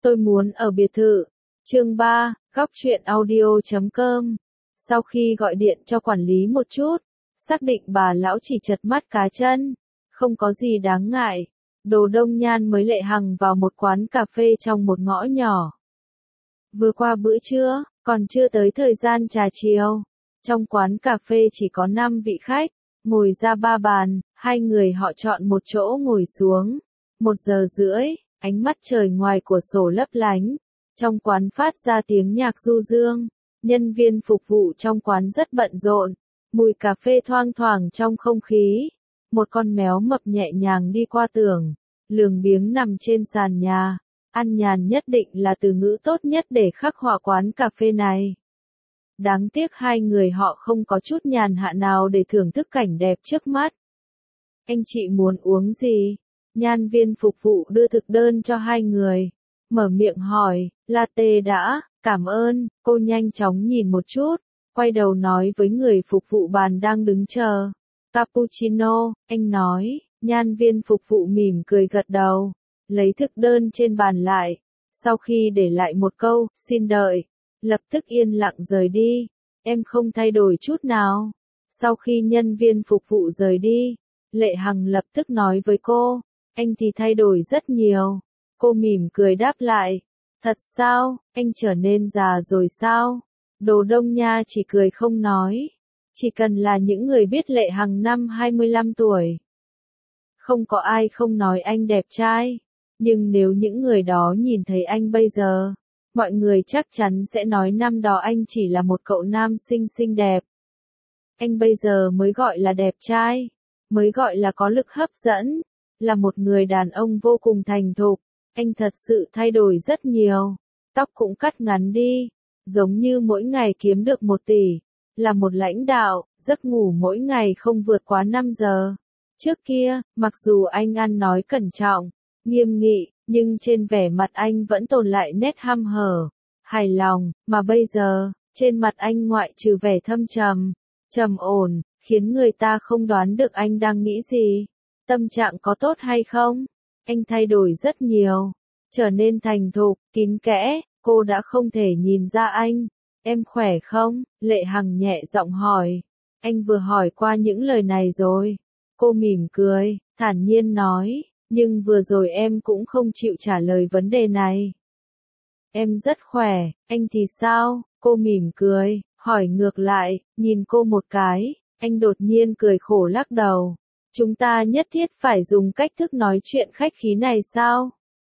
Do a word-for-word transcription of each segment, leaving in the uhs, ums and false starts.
Tôi muốn ở biệt thự. Chương ba, góc truyện audio chấm com. Sau khi gọi điện cho quản lý một chút, xác định bà lão chỉ chật mắt cá chân, không có gì đáng ngại, Đồ Đông Nhan mới Lệ Hằng vào một quán cà phê trong một ngõ nhỏ. Vừa qua bữa trưa, còn chưa tới thời gian trà chiều. Trong quán cà phê chỉ có năm vị khách, ngồi ra ba bàn, hai người họ chọn một chỗ ngồi xuống. Một giờ rưỡi, ánh mắt trời ngoài cửa sổ lấp lánh. Trong quán phát ra tiếng nhạc du dương, nhân viên phục vụ trong quán rất bận rộn, mùi cà phê thoang thoảng trong không khí. Một con mèo mập nhẹ nhàng đi qua tường, lười biếng nằm trên sàn nhà. Ăn nhàn nhất định là từ ngữ tốt nhất để khắc họa quán cà phê này. Đáng tiếc hai người họ không có chút nhàn hạ nào để thưởng thức cảnh đẹp trước mắt. Anh chị muốn uống gì? Nhân viên phục vụ đưa thực đơn cho hai người. Mở miệng hỏi, latte đã, cảm ơn. Cô nhanh chóng nhìn một chút, quay đầu nói với người phục vụ bàn đang đứng chờ. Cappuccino, anh nói. Nhân viên phục vụ mỉm cười gật đầu, lấy thực đơn trên bàn lại. Sau khi để lại một câu, xin đợi, lập tức yên lặng rời đi. Em không thay đổi chút nào. Sau khi nhân viên phục vụ rời đi, Lệ Hằng lập tức nói với cô, anh thì thay đổi rất nhiều. Cô mỉm cười đáp lại, thật sao, anh trở nên già rồi sao? Đồ Đông Nha chỉ cười không nói. Chỉ cần là những người biết Lệ Hằng năm hai mươi lăm tuổi, không có ai không nói anh đẹp trai. Nhưng nếu những người đó nhìn thấy anh bây giờ, mọi người chắc chắn sẽ nói năm đó anh chỉ là một cậu nam sinh xinh đẹp. Anh bây giờ mới gọi là đẹp trai, mới gọi là có lực hấp dẫn, là một người đàn ông vô cùng thành thục. Anh thật sự thay đổi rất nhiều, tóc cũng cắt ngắn đi, giống như mỗi ngày kiếm được một tỷ, là một lãnh đạo, giấc ngủ mỗi ngày không vượt quá năm giờ. Trước kia, mặc dù anh ăn nói cẩn trọng, nghiêm nghị, nhưng trên vẻ mặt anh vẫn tồn lại nét hăm hở, hài lòng, mà bây giờ, trên mặt anh ngoại trừ vẻ thâm trầm, trầm ổn, khiến người ta không đoán được anh đang nghĩ gì. Tâm trạng có tốt hay không? Anh thay đổi rất nhiều, trở nên thành thục, kín kẽ, cô đã không thể nhìn ra anh. Em khỏe không? Lệ Hằng nhẹ giọng hỏi. Anh vừa hỏi qua những lời này rồi. Cô mỉm cười, thản nhiên nói, nhưng vừa rồi em cũng không chịu trả lời vấn đề này. Em rất khỏe, anh thì sao? Cô mỉm cười, hỏi ngược lại, nhìn cô một cái, anh đột nhiên cười khổ lắc đầu. Chúng ta nhất thiết phải dùng cách thức nói chuyện khách khí này sao?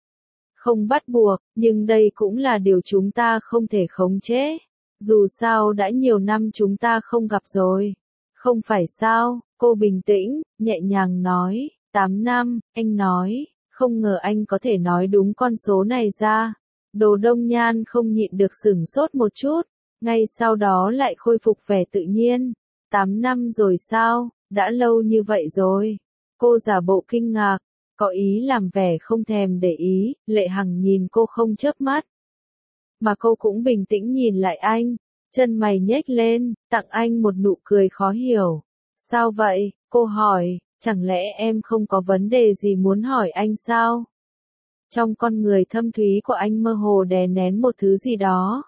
Không bắt buộc, nhưng đây cũng là điều chúng ta không thể khống chế. Dù sao đã nhiều năm chúng ta không gặp rồi. Không phải sao? Cô bình tĩnh, nhẹ nhàng nói, tám năm, anh nói, không ngờ anh có thể nói đúng con số này ra. Đồ Đông Nhan không nhịn được sửng sốt một chút, ngay sau đó lại khôi phục vẻ tự nhiên. tám năm rồi sao? Đã lâu như vậy rồi. Cô giả bộ kinh ngạc, có ý làm vẻ không thèm để ý. Lệ Hằng nhìn cô không chớp mắt, mà cô cũng bình tĩnh nhìn lại anh, chân mày nhếch lên, tặng anh một nụ cười khó hiểu. Sao vậy? Cô hỏi, chẳng lẽ em không có vấn đề gì muốn hỏi anh sao? Trong con người thâm thúy của anh mơ hồ đè nén một thứ gì đó.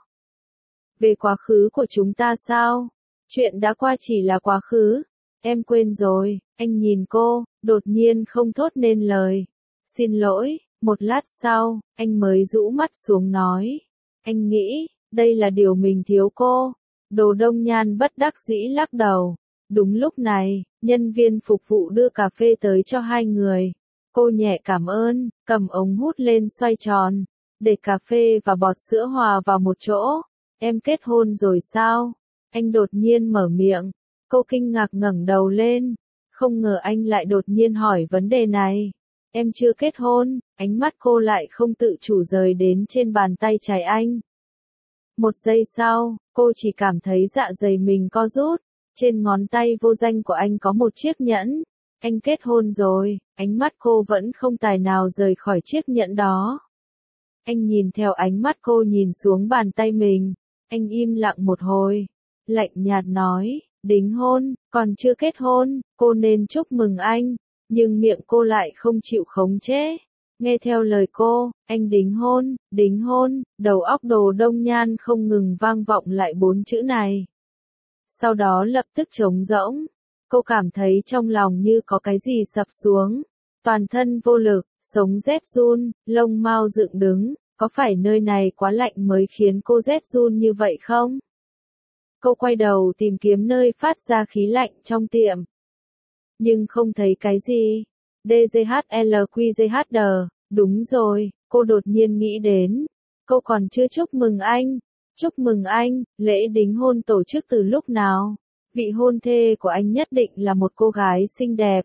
Về quá khứ của chúng ta sao? Chuyện đã qua chỉ là quá khứ. Em quên rồi. Anh nhìn cô, đột nhiên không thốt nên lời. Xin lỗi. Một lát sau, anh mới rũ mắt xuống nói. Anh nghĩ, đây là điều mình thiếu cô. Đồ Đông Nhan bất đắc dĩ lắc đầu. Đúng lúc này, nhân viên phục vụ đưa cà phê tới cho hai người. Cô nhẹ cảm ơn, cầm ống hút lên xoay tròn, để cà phê và bọt sữa hòa vào một chỗ. Em kết hôn rồi sao? Anh đột nhiên mở miệng. Cô kinh ngạc ngẩng đầu lên, không ngờ anh lại đột nhiên hỏi vấn đề này. Em chưa kết hôn. Ánh mắt cô lại không tự chủ rời đến trên bàn tay trái anh. Một giây sau, cô chỉ cảm thấy dạ dày mình co rút. Trên ngón tay vô danh của anh có một chiếc nhẫn. Anh kết hôn rồi. Ánh mắt cô vẫn không tài nào rời khỏi chiếc nhẫn đó. Anh nhìn theo ánh mắt cô nhìn xuống bàn tay mình. Anh im lặng một hồi, lạnh nhạt nói, đính hôn, còn chưa kết hôn, cô nên chúc mừng anh. Nhưng miệng cô lại không chịu khống chế. Nghe theo lời cô, anh đính hôn, đính hôn, đầu óc Đồ Đông Nhan không ngừng vang vọng lại bốn chữ này. Sau đó lập tức trống rỗng, cô cảm thấy trong lòng như có cái gì sập xuống, toàn thân vô lực, sống rét run, lông mao dựng đứng, có phải nơi này quá lạnh mới khiến cô rét run như vậy không? Cô quay đầu tìm kiếm nơi phát ra khí lạnh trong tiệm. Nhưng không thấy cái gì. đê giê hát lờ quy giê hát đê, đúng rồi, cô đột nhiên nghĩ đến. Cô còn chưa chúc mừng anh. Chúc mừng anh, lễ đính hôn tổ chức từ lúc nào? Vị hôn thê của anh nhất định là một cô gái xinh đẹp.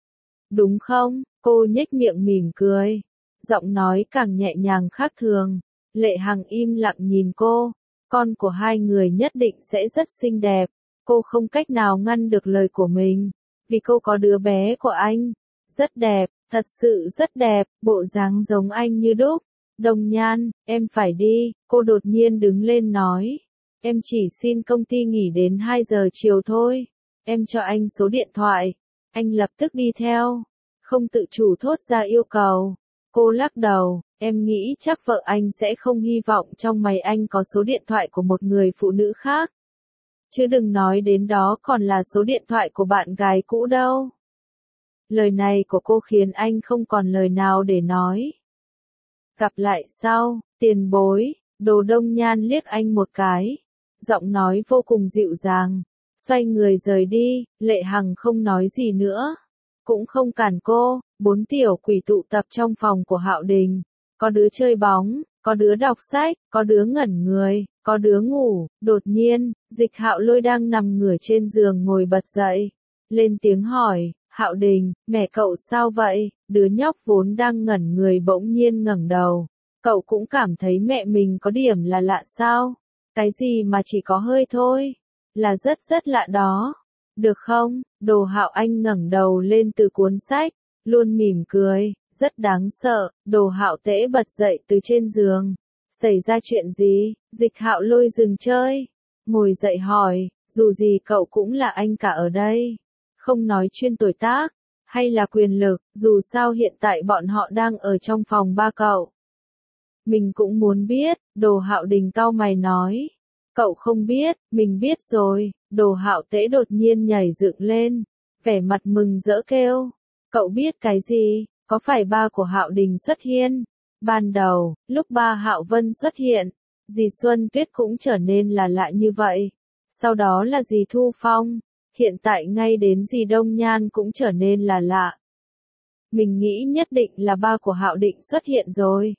Đúng không? Cô nhếch miệng mỉm cười. Giọng nói càng nhẹ nhàng khác thường. Lệ Hằng im lặng nhìn cô. Con của hai người nhất định sẽ rất xinh đẹp. Cô không cách nào ngăn được lời của mình. Vì cô có đứa bé của anh. Rất đẹp, thật sự rất đẹp, bộ dáng giống anh như đúc. Đồng Nhan, em phải đi, cô đột nhiên đứng lên nói. Em chỉ xin công ty nghỉ đến hai giờ chiều thôi. Em cho anh số điện thoại. Anh lập tức đi theo. Không tự chủ thốt ra yêu cầu. Cô lắc đầu, em nghĩ chắc vợ anh sẽ không hy vọng trong máy anh có số điện thoại của một người phụ nữ khác. Chứ đừng nói đến đó còn là số điện thoại của bạn gái cũ đâu. Lời này của cô khiến anh không còn lời nào để nói. Gặp lại sau, tiền bối, Đồ Đông Nhan liếc anh một cái. Giọng nói vô cùng dịu dàng. Xoay người rời đi, Lệ Hằng không nói gì nữa. Cũng không cản cô, bốn tiểu quỷ tụ tập trong phòng của Hạo Đình. Có đứa chơi bóng, có đứa đọc sách, có đứa ngẩn người, có đứa ngủ. Đột nhiên, Dịch Hạo Lôi đang nằm ngửa trên giường ngồi bật dậy. Lên tiếng hỏi, Hạo Đình, mẹ cậu sao vậy? Đứa nhóc vốn đang ngẩn người bỗng nhiên ngẩng đầu. Cậu cũng cảm thấy mẹ mình có điểm là lạ sao? Cái gì mà chỉ có hơi thôi? Là rất rất lạ đó. Được không? Đồ Hạo Anh ngẩng đầu lên từ cuốn sách, luôn mỉm cười, rất đáng sợ. Đồ Hạo Tễ bật dậy từ trên giường. Xảy ra chuyện gì? Dịch Hạo Lôi dừng chơi, ngồi dậy hỏi, dù gì cậu cũng là anh cả ở đây. Không nói chuyên tuổi tác, hay là quyền lực, dù sao hiện tại bọn họ đang ở trong phòng ba cậu. Mình cũng muốn biết, Đồ Hạo Đình cau mày nói. Cậu không biết, mình biết rồi. Đồ Hạo Tễ đột nhiên nhảy dựng lên, vẻ mặt mừng rỡ kêu. Cậu biết cái gì? Có phải ba của Hạo Đình xuất hiện? Ban đầu, lúc ba Hạo Vân xuất hiện, dì Xuân Tuyết cũng trở nên là lạ như vậy. Sau đó là dì Thu Phong. Hiện tại ngay đến dì Đông Nhan cũng trở nên là lạ. Mình nghĩ nhất định là ba của Hạo Định xuất hiện rồi.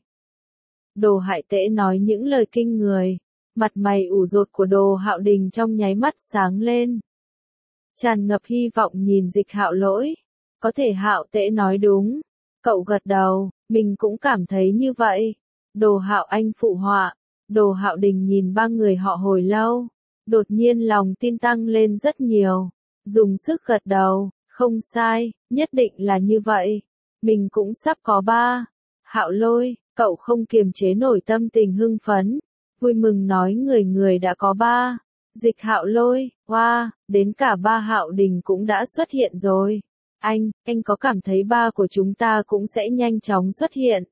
Đồ Hại Tễ nói những lời kinh người. Mặt mày ủ rột của Đồ Hạo Đình trong nháy mắt sáng lên. Tràn ngập hy vọng nhìn Dịch Hạo Lỗi. Có thể Hạo Tễ nói đúng. Cậu gật đầu, mình cũng cảm thấy như vậy. Đồ Hạo Anh phụ họa. Đồ Hạo Đình nhìn ba người họ hồi lâu. Đột nhiên lòng tin tăng lên rất nhiều. Dùng sức gật đầu, không sai, nhất định là như vậy. Mình cũng sắp có ba. Hạo Lôi, cậu không kiềm chế nổi tâm tình hưng phấn. Vui mừng nói người người đã có ba. Dịch Hạo Lôi, wow, đến cả ba Hạo Đình cũng đã xuất hiện rồi. Anh, anh có cảm thấy ba của chúng ta cũng sẽ nhanh chóng xuất hiện?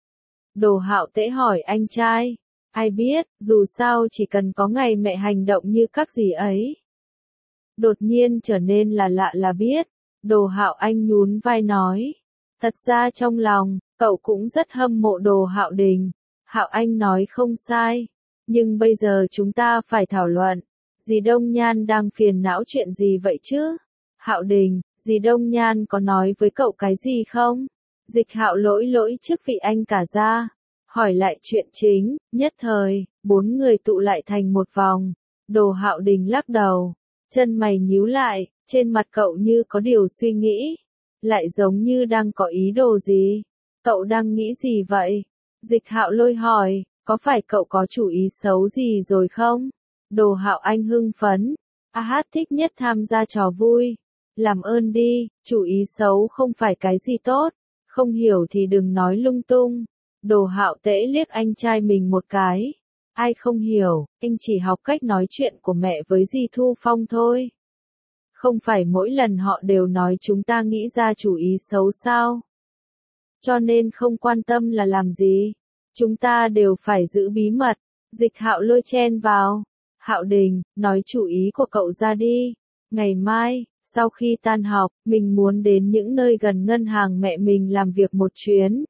Đồ Hạo Tễ hỏi anh trai. Ai biết, dù sao chỉ cần có ngày mẹ hành động như các dì ấy. Đột nhiên trở nên là lạ là biết. Đồ Hạo Anh nhún vai nói. Thật ra trong lòng, cậu cũng rất hâm mộ Đồ Hạo Đình. Hạo Anh nói không sai. Nhưng bây giờ chúng ta phải thảo luận. Dì Đông Nhan đang phiền não chuyện gì vậy chứ? Hạo Đình, dì Đông Nhan có nói với cậu cái gì không? Dịch Hạo Lỗi lỗi trước vị anh cả ra. Hỏi lại chuyện chính, nhất thời, bốn người tụ lại thành một vòng. Đồ Hạo Đình lắc đầu. Chân mày nhíu lại, trên mặt cậu như có điều suy nghĩ. Lại giống như đang có ý đồ gì? Cậu đang nghĩ gì vậy? Dịch Hạo Lôi hỏi, có phải cậu có chủ ý xấu gì rồi không? Đồ Hạo Anh hưng phấn. A hát thích nhất tham gia trò vui. Làm ơn đi, chủ ý xấu không phải cái gì tốt. Không hiểu thì đừng nói lung tung. Đồ Hạo Tễ liếc anh trai mình một cái. Ai không hiểu, anh chỉ học cách nói chuyện của mẹ với dì Thu Phong thôi. Không phải mỗi lần họ đều nói chúng ta nghĩ ra chủ ý xấu sao? cho nên không quan tâm là làm gì. Chúng ta đều phải giữ bí mật. Dịch Hạo Lôi chen vào. Hạo Đình, nói chủ ý của cậu ra đi. Ngày mai, sau khi tan học, mình muốn đến những nơi gần ngân hàng mẹ mình làm việc một chuyến.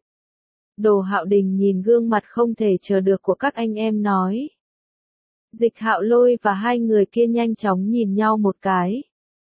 Đồ Hạo Đình nhìn gương mặt không thể chờ được của các anh em nói. Dịch Hạo Lôi và hai người kia nhanh chóng nhìn nhau một cái.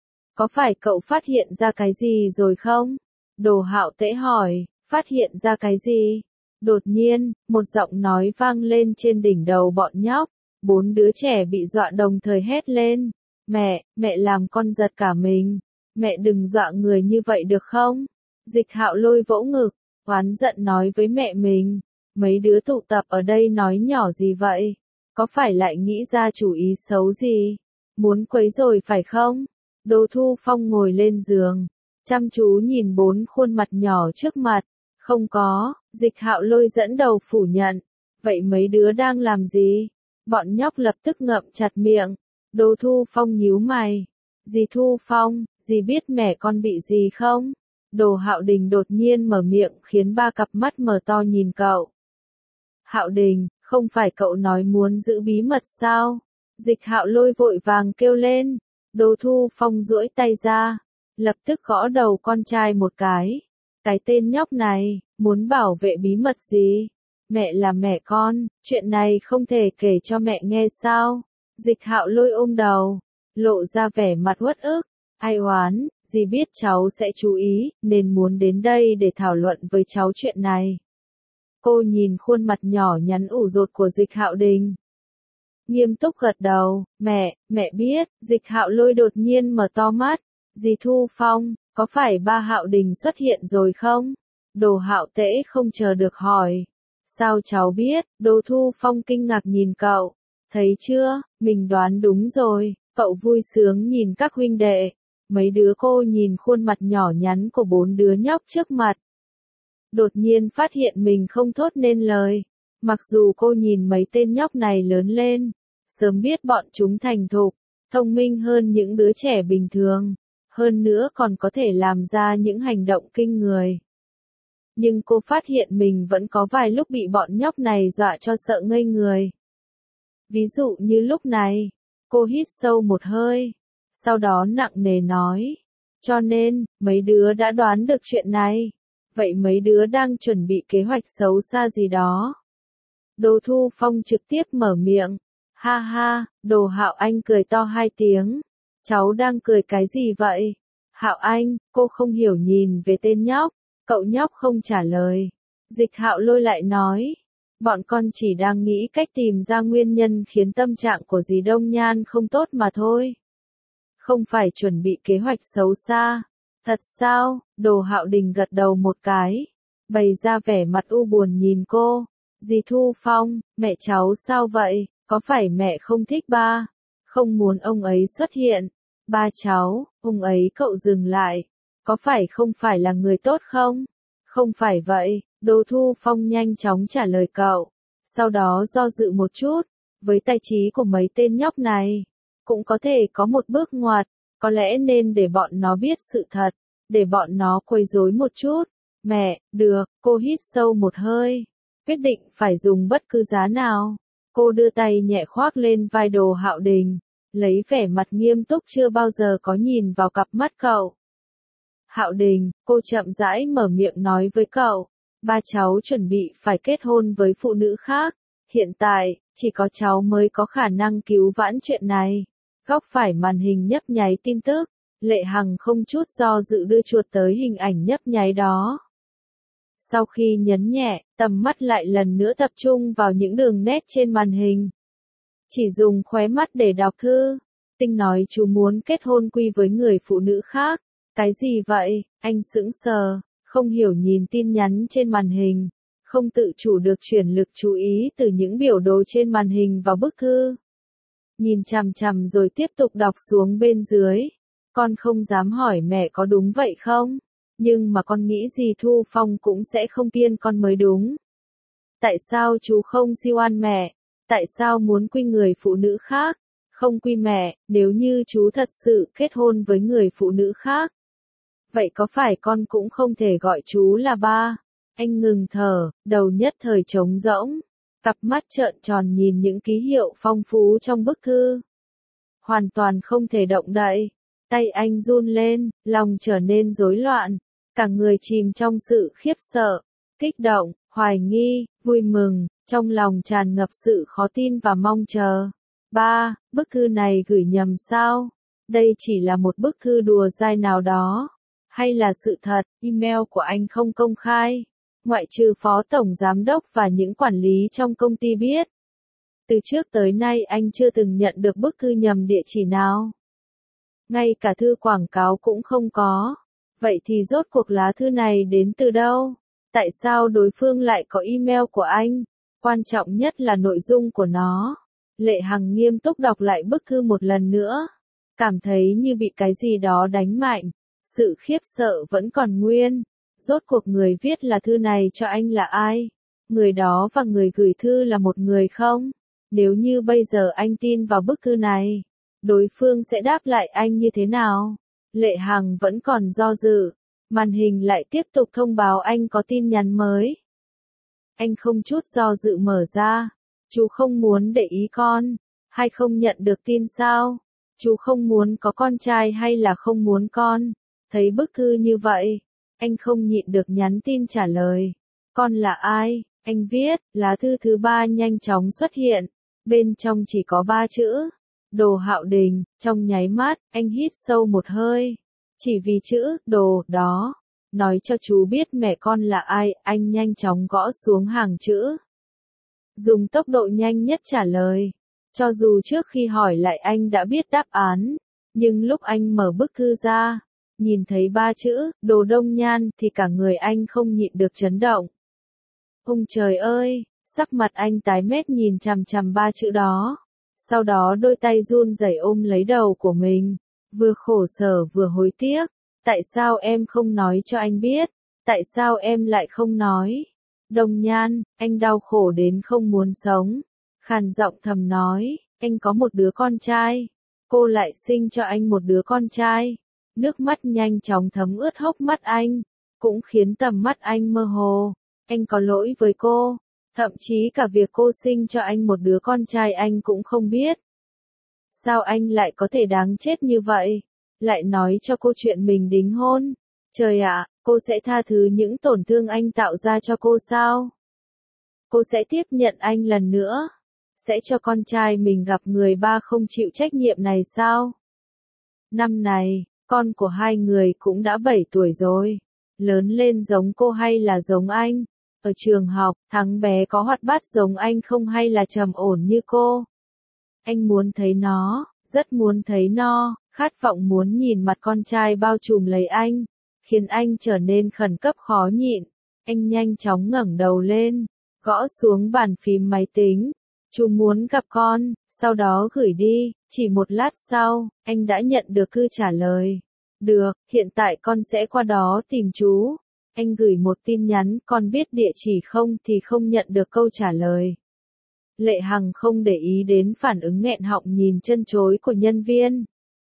Có phải cậu phát hiện ra cái gì rồi không? Đồ Hạo Tễ hỏi, phát hiện ra cái gì? Đột nhiên, một giọng nói vang lên trên đỉnh đầu bọn nhóc. Bốn đứa trẻ bị dọa đồng thời hét lên. Mẹ, mẹ làm con giật cả mình. Mẹ đừng dọa người như vậy được không? Dịch Hạo Lôi vỗ ngực, oán giận nói với mẹ mình. Mấy đứa tụ tập ở đây nói nhỏ gì vậy? Có phải lại nghĩ ra chủ ý xấu gì? Muốn quấy rồi phải không? Đỗ Thu Phong ngồi lên giường, chăm chú nhìn bốn khuôn mặt nhỏ trước mặt. Không có, Dịch Hạo Lôi dẫn đầu phủ nhận. Vậy mấy đứa đang làm gì? Bọn nhóc lập tức ngậm chặt miệng. Đỗ Thu Phong nhíu mày. Dì Thu Phong, dì biết mẹ con bị gì không? Đồ Hạo Đình đột nhiên mở miệng khiến ba cặp mắt mở to nhìn cậu. Hạo Đình, không phải cậu nói muốn giữ bí mật sao? Dịch Hạo Lôi vội vàng kêu lên. Đỗ Thu Phong duỗi tay ra, lập tức gõ đầu con trai một cái. Cái tên nhóc này, muốn bảo vệ bí mật gì? Mẹ là mẹ con, chuyện này không thể kể cho mẹ nghe sao? Dịch Hạo Lôi ôm đầu, lộ ra vẻ mặt uất ức. Ai oán, dì biết cháu sẽ chú ý, nên muốn đến đây để thảo luận với cháu chuyện này. Cô nhìn khuôn mặt nhỏ nhắn ủ rột của Dịch Hạo Đình. Nghiêm túc gật đầu, mẹ, mẹ biết. Dịch Hạo Lôi đột nhiên mở to mắt. Dì Thu Phong, có phải ba Hạo Đình xuất hiện rồi không? Đồ Hạo Tễ không chờ được hỏi. Sao cháu biết? Đỗ Thu Phong kinh ngạc nhìn cậu. Thấy chưa, mình đoán đúng rồi. Cậu vui sướng nhìn các huynh đệ. Mấy đứa cô nhìn khuôn mặt nhỏ nhắn của bốn đứa nhóc trước mặt. Đột nhiên phát hiện mình không thốt nên lời. Mặc dù cô nhìn mấy tên nhóc này lớn lên, sớm biết bọn chúng thành thục, thông minh hơn những đứa trẻ bình thường, hơn nữa còn có thể làm ra những hành động kinh người. Nhưng cô phát hiện mình vẫn có vài lúc bị bọn nhóc này dọa cho sợ ngây người. Ví dụ như lúc này, cô hít sâu một hơi, sau đó nặng nề nói. Cho nên, mấy đứa đã đoán được chuyện này. Vậy mấy đứa đang chuẩn bị kế hoạch xấu xa gì đó. Đỗ Thu Phong trực tiếp mở miệng. Ha ha, Đồ Hạo Anh cười to hai tiếng. Cháu đang cười cái gì vậy? Hạo Anh, cô không hiểu nhìn về tên nhóc. Cậu nhóc không trả lời. Dịch Hạo Lôi lại nói. Bọn con chỉ đang nghĩ cách tìm ra nguyên nhân khiến tâm trạng của dì Đông Nhan không tốt mà thôi. Không phải chuẩn bị kế hoạch xấu xa. Thật sao? Đồ Hạo Đình gật đầu một cái, bày ra vẻ mặt u buồn nhìn cô. Dì Thu Phong, mẹ cháu sao vậy? Có phải mẹ không thích ba? Không muốn ông ấy xuất hiện? Ba cháu, ông ấy cậu dừng lại. Có phải không phải là người tốt không? Không phải vậy, Đỗ Thu Phong nhanh chóng trả lời cậu. Sau đó do dự một chút, với tài trí của mấy tên nhóc này, cũng có thể có một bước ngoặt. Có lẽ nên để bọn nó biết sự thật, để bọn nó quấy rối một chút. Mẹ, được, cô hít sâu một hơi, quyết định phải dùng bất cứ giá nào. Cô đưa tay nhẹ khoác lên vai Đồ Hạo Đình, lấy vẻ mặt nghiêm túc chưa bao giờ có nhìn vào cặp mắt cậu. Hạo Đình, cô chậm rãi mở miệng nói với cậu, ba cháu chuẩn bị phải kết hôn với phụ nữ khác. Hiện tại, chỉ có cháu mới có khả năng cứu vãn chuyện này. Góc phải màn hình nhấp nháy tin tức, Lệ Hằng không chút do dự đưa chuột tới hình ảnh nhấp nháy đó. Sau khi nhấn nhẹ, tầm mắt lại lần nữa tập trung vào những đường nét trên màn hình. Chỉ dùng khóe mắt để đọc thư. Tinh nói chú muốn kết hôn quy với người phụ nữ khác. Cái gì vậy? Anh sững sờ, không hiểu nhìn tin nhắn trên màn hình, không tự chủ được chuyển lực chú ý từ những biểu đồ trên màn hình vào bức thư. Nhìn chằm chằm rồi tiếp tục đọc xuống bên dưới. Con không dám hỏi mẹ có đúng vậy không? Nhưng mà con nghĩ dì Thu Phong cũng sẽ không kiên con mới đúng. Tại sao chú không siêu oan mẹ? Tại sao muốn quy người phụ nữ khác? Không quy mẹ, nếu như chú thật sự kết hôn với người phụ nữ khác. Vậy có phải con cũng không thể gọi chú là ba? Anh ngừng thở, đầu nhất thời trống rỗng, cặp mắt trợn tròn nhìn những ký hiệu phong phú trong bức thư. Hoàn toàn không thể động đậy, tay anh run lên, lòng trở nên rối loạn, cả người chìm trong sự khiếp sợ, kích động, hoài nghi, vui mừng, trong lòng tràn ngập sự khó tin và mong chờ. Ba, bức thư này gửi nhầm sao? Đây chỉ là một bức thư đùa dai nào đó, hay là sự thật? Email của anh không công khai, ngoại trừ phó tổng giám đốc và những quản lý trong công ty biết. Từ trước tới nay anh chưa từng nhận được bức thư nhầm địa chỉ nào. Ngay cả thư quảng cáo cũng không có. Vậy thì rốt cuộc lá thư này đến từ đâu? Tại sao đối phương lại có email của anh? Quan trọng nhất là nội dung của nó. Lệ Hằng nghiêm túc đọc lại bức thư một lần nữa. Cảm thấy như bị cái gì đó đánh mạnh. Sự khiếp sợ vẫn còn nguyên. Rốt cuộc người viết là thư này cho anh là ai? Người đó và người gửi thư là một người không? Nếu như bây giờ anh tin vào bức thư này, đối phương sẽ đáp lại anh như thế nào? Lệ Hằng vẫn còn do dự. Màn hình lại tiếp tục thông báo anh có tin nhắn mới. Anh không chút do dự mở ra. Chú không muốn để ý con, hay không nhận được tin sao? Chú không muốn có con trai hay là không muốn con? Thấy bức thư như vậy, anh không nhịn được nhắn tin trả lời. Con là ai? Anh viết, lá thư thứ ba nhanh chóng xuất hiện. Bên trong chỉ có ba chữ. Đồ Hạo Đình. Trong nháy mắt, anh hít sâu một hơi. Chỉ vì chữ, đồ, đó. Nói cho chú biết mẹ con là ai, anh nhanh chóng gõ xuống hàng chữ. Dùng tốc độ nhanh nhất trả lời. Cho dù trước khi hỏi lại anh đã biết đáp án, nhưng lúc anh mở bức thư ra, nhìn thấy ba chữ, Đồ Đông Nhan, thì cả người anh không nhịn được chấn động. Ôi trời ơi, sắc mặt anh tái mét nhìn chằm chằm ba chữ đó. Sau đó đôi tay run rẩy ôm lấy đầu của mình, vừa khổ sở vừa hối tiếc. Tại sao em không nói cho anh biết? Tại sao em lại không nói? Đông Nhan, anh đau khổ đến không muốn sống. Khàn giọng thầm nói, anh có một đứa con trai. Cô lại sinh cho anh một đứa con trai. Nước mắt nhanh chóng thấm ướt hốc mắt anh, cũng khiến tầm mắt anh mơ hồ. Anh có lỗi với cô. Thậm chí cả việc cô sinh cho anh một đứa con trai anh cũng không biết. Sao anh lại có thể đáng chết như vậy? Lại nói cho cô chuyện mình đính hôn. Trời ạ, cô sẽ tha thứ những tổn thương anh tạo ra cho cô sao? Cô sẽ tiếp nhận anh lần nữa? Sẽ cho con trai mình gặp người ba không chịu trách nhiệm này sao? Năm này, con của hai người cũng đã bảy tuổi rồi. Lớn lên giống cô hay là giống anh? Ở trường học, thằng bé có hoạt bát giống anh không hay là trầm ổn như cô? Anh muốn thấy nó, rất muốn thấy nó, khát vọng muốn nhìn mặt con trai bao trùm lấy anh, khiến anh trở nên khẩn cấp khó nhịn. Anh nhanh chóng ngẩng đầu lên, gõ xuống bàn phím máy tính. Chú muốn gặp con, sau đó gửi đi. Chỉ một lát sau, anh đã nhận được thư trả lời. Được, hiện tại con sẽ qua đó tìm chú. Anh gửi một tin nhắn, con biết địa chỉ không thì không nhận được câu trả lời. Lệ Hằng không để ý đến phản ứng nghẹn họng nhìn chân chối của nhân viên.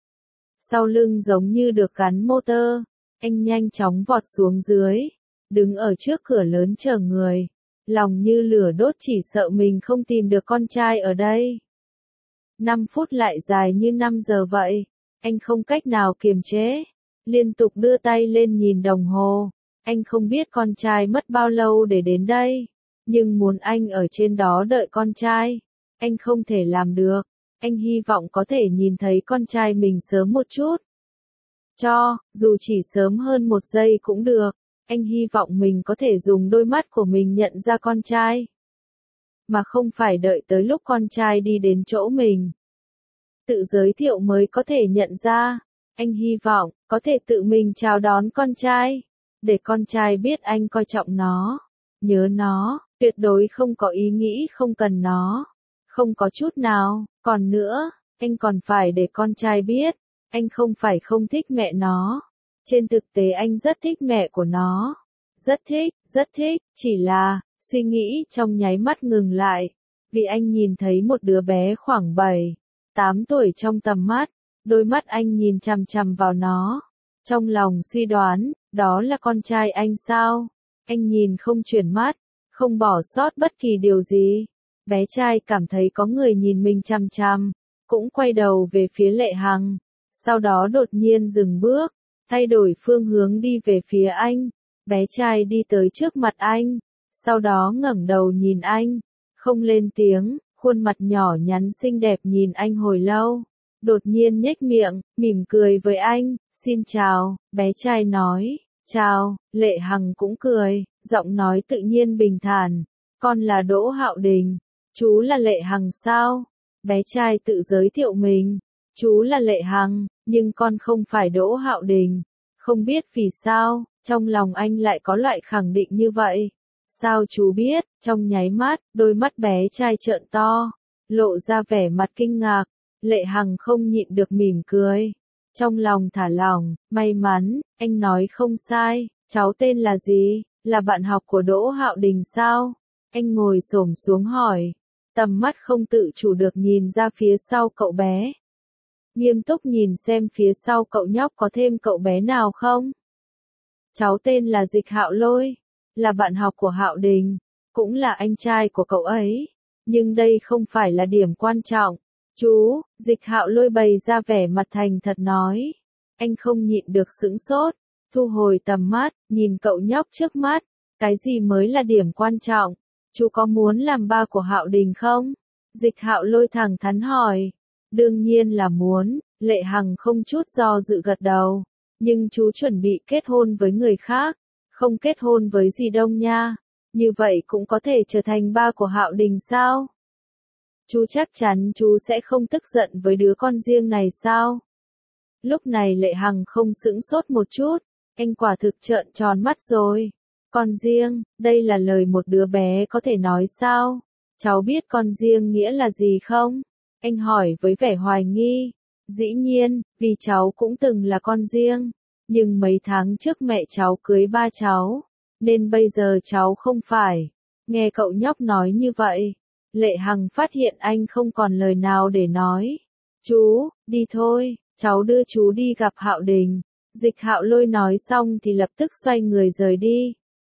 Sau lưng giống như được gắn motor, anh nhanh chóng vọt xuống dưới, đứng ở trước cửa lớn chờ người. Lòng như lửa đốt chỉ sợ mình không tìm được con trai ở đây. Năm phút lại dài như năm giờ vậy, anh không cách nào kiềm chế, liên tục đưa tay lên nhìn đồng hồ. Anh không biết con trai mất bao lâu để đến đây, nhưng muốn anh ở trên đó đợi con trai, anh không thể làm được. Anh hy vọng có thể nhìn thấy con trai mình sớm một chút. Cho, dù chỉ sớm hơn một giây cũng được. Anh hy vọng mình có thể dùng đôi mắt của mình nhận ra con trai, mà không phải đợi tới lúc con trai đi đến chỗ mình. Tự giới thiệu mới có thể nhận ra. Anh hy vọng, có thể tự mình chào đón con trai, để con trai biết anh coi trọng nó, nhớ nó, tuyệt đối không có ý nghĩ không cần nó. Không có chút nào. Còn nữa, anh còn phải để con trai biết, anh không phải không thích mẹ nó. Trên thực tế anh rất thích mẹ của nó. Rất thích, rất thích, chỉ là, suy nghĩ trong nháy mắt ngừng lại. Vì anh nhìn thấy một đứa bé khoảng bảy, tám tuổi trong tầm mắt. Đôi mắt anh nhìn chằm chằm vào nó. Trong lòng suy đoán, đó là con trai anh sao? Anh nhìn không chuyển mắt, không bỏ sót bất kỳ điều gì. Bé trai cảm thấy có người nhìn mình chằm chằm, cũng quay đầu về phía Lệ Hằng. Sau đó đột nhiên dừng bước, thay đổi phương hướng đi về phía anh. Bé trai đi tới trước mặt anh, sau đó ngẩng đầu nhìn anh, không lên tiếng, khuôn mặt nhỏ nhắn xinh đẹp nhìn anh hồi lâu. Đột nhiên nhếch miệng, mỉm cười với anh, xin chào, bé trai nói, chào, Lệ Hằng cũng cười, giọng nói tự nhiên bình thản, con là Đỗ Hạo Đình, chú là Lệ Hằng sao? Bé trai tự giới thiệu mình, chú là Lệ Hằng, nhưng con không phải Đỗ Hạo Đình. Không biết vì sao, trong lòng anh lại có loại khẳng định như vậy. Sao chú biết? Trong nháy mắt, đôi mắt bé trai trợn to, lộ ra vẻ mặt kinh ngạc. Lệ Hằng không nhịn được mỉm cười. Trong lòng thả lỏng, may mắn, anh nói không sai, cháu tên là gì? Là bạn học của Đỗ Hạo Đình sao? Anh ngồi xổm xuống hỏi, tầm mắt không tự chủ được nhìn ra phía sau cậu bé. Nghiêm túc nhìn xem phía sau cậu nhóc có thêm cậu bé nào không? Cháu tên là Dịch Hạo Lôi, là bạn học của Hạo Đình, cũng là anh trai của cậu ấy. Nhưng đây không phải là điểm quan trọng. Chú, Dịch Hạo Lôi bày ra vẻ mặt thành thật nói. Anh không nhịn được sững sốt, thu hồi tầm mắt, nhìn cậu nhóc trước mắt. Cái gì mới là điểm quan trọng? Chú có muốn làm ba của Hạo Đình không? Dịch Hạo Lôi thẳng thắn hỏi. Đương nhiên là muốn, Lệ Hằng không chút do dự gật đầu. Nhưng chú chuẩn bị kết hôn với người khác, không kết hôn với dì Đông nha. Như vậy cũng có thể trở thành ba của Hạo Đình sao? Chú chắc chắn chú sẽ không tức giận với đứa con riêng này sao? Lúc này Lệ Hằng không sững sốt một chút, anh quả thực trợn tròn mắt rồi. Con riêng, đây là lời một đứa bé có thể nói sao? Cháu biết con riêng nghĩa là gì không? Anh hỏi với vẻ hoài nghi. Dĩ nhiên, vì cháu cũng từng là con riêng. Nhưng mấy tháng trước mẹ cháu cưới ba cháu, nên bây giờ cháu không phải. Nghe cậu nhóc nói như vậy, Lệ Hằng phát hiện anh không còn lời nào để nói. Chú, đi thôi, cháu đưa chú đi gặp Hạo Đình. Dịch Hạo Lôi nói xong thì lập tức xoay người rời đi.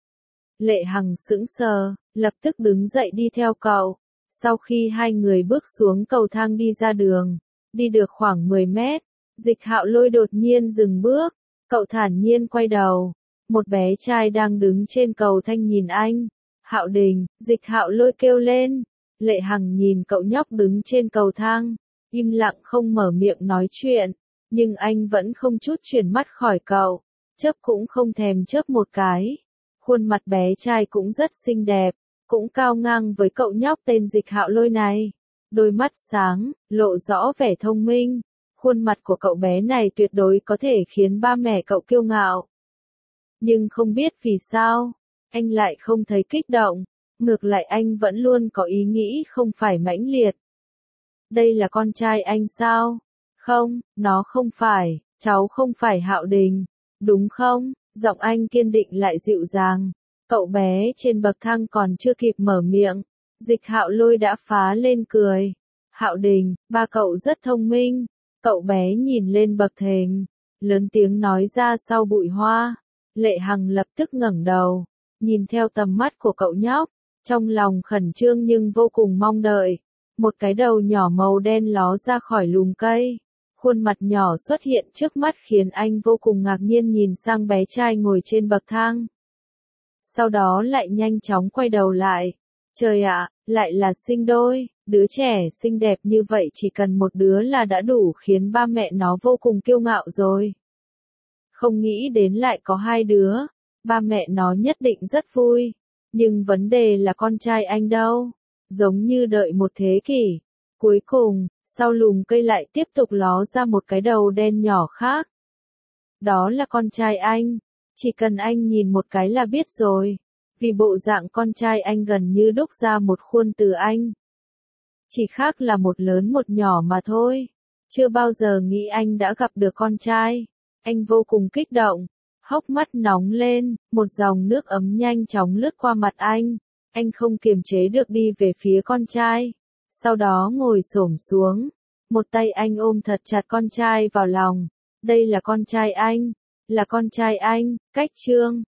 Lệ Hằng sững sờ, lập tức đứng dậy đi theo cậu. Sau khi hai người bước xuống cầu thang đi ra đường, đi được khoảng mười mét, Dịch Hạo Lôi đột nhiên dừng bước, cậu thản nhiên quay đầu. Một bé trai đang đứng trên cầu thang nhìn anh. Hạo Đình, Dịch Hạo Lôi kêu lên. Lệ Hằng nhìn cậu nhóc đứng trên cầu thang, im lặng không mở miệng nói chuyện, nhưng anh vẫn không chút chuyển mắt khỏi cậu, chớp cũng không thèm chớp một cái. Khuôn mặt bé trai cũng rất xinh đẹp, cũng cao ngang với cậu nhóc tên Dịch Hạo Lôi này. Đôi mắt sáng, lộ rõ vẻ thông minh. Khuôn mặt của cậu bé này tuyệt đối có thể khiến ba mẹ cậu kiêu ngạo. Nhưng không biết vì sao, anh lại không thấy kích động. Ngược lại anh vẫn luôn có ý nghĩ không phải mãnh liệt. Đây là con trai anh sao? Không, nó không phải, cháu không phải Hạo Đình, đúng không? Giọng anh kiên định lại dịu dàng. Cậu bé trên bậc thang còn chưa kịp mở miệng, Dịch Hạo Lôi đã phá lên cười. Hạo Đình, ba cậu rất thông minh. Cậu bé nhìn lên bậc thềm, lớn tiếng nói ra sau bụi hoa. Lệ Hằng lập tức ngẩng đầu, nhìn theo tầm mắt của cậu nhóc. Trong lòng khẩn trương nhưng vô cùng mong đợi. Một cái đầu nhỏ màu đen ló ra khỏi lùm cây. Khuôn mặt nhỏ xuất hiện trước mắt khiến anh vô cùng ngạc nhiên nhìn sang bé trai ngồi trên bậc thang. Sau đó lại nhanh chóng quay đầu lại. Trời ạ, lại là sinh đôi, đứa trẻ xinh đẹp như vậy chỉ cần một đứa là đã đủ khiến ba mẹ nó vô cùng kiêu ngạo rồi. Không nghĩ đến lại có hai đứa, ba mẹ nó nhất định rất vui. Nhưng vấn đề là con trai anh đâu? Giống như đợi một thế kỷ. Cuối cùng, sau lùm cây lại tiếp tục ló ra một cái đầu đen nhỏ khác. Đó là con trai anh. Chỉ cần anh nhìn một cái là biết rồi. Vì bộ dạng con trai anh gần như đúc ra một khuôn từ anh. Chỉ khác là một lớn một nhỏ mà thôi. Chưa bao giờ nghĩ anh đã gặp được con trai. Anh vô cùng kích động. Hốc mắt nóng lên, một dòng nước ấm nhanh chóng lướt qua mặt anh. Anh không kiềm chế được đi về phía con trai. Sau đó ngồi xổm xuống. Một tay anh ôm thật chặt con trai vào lòng. Đây là con trai anh. Là con trai anh, Cách Trương.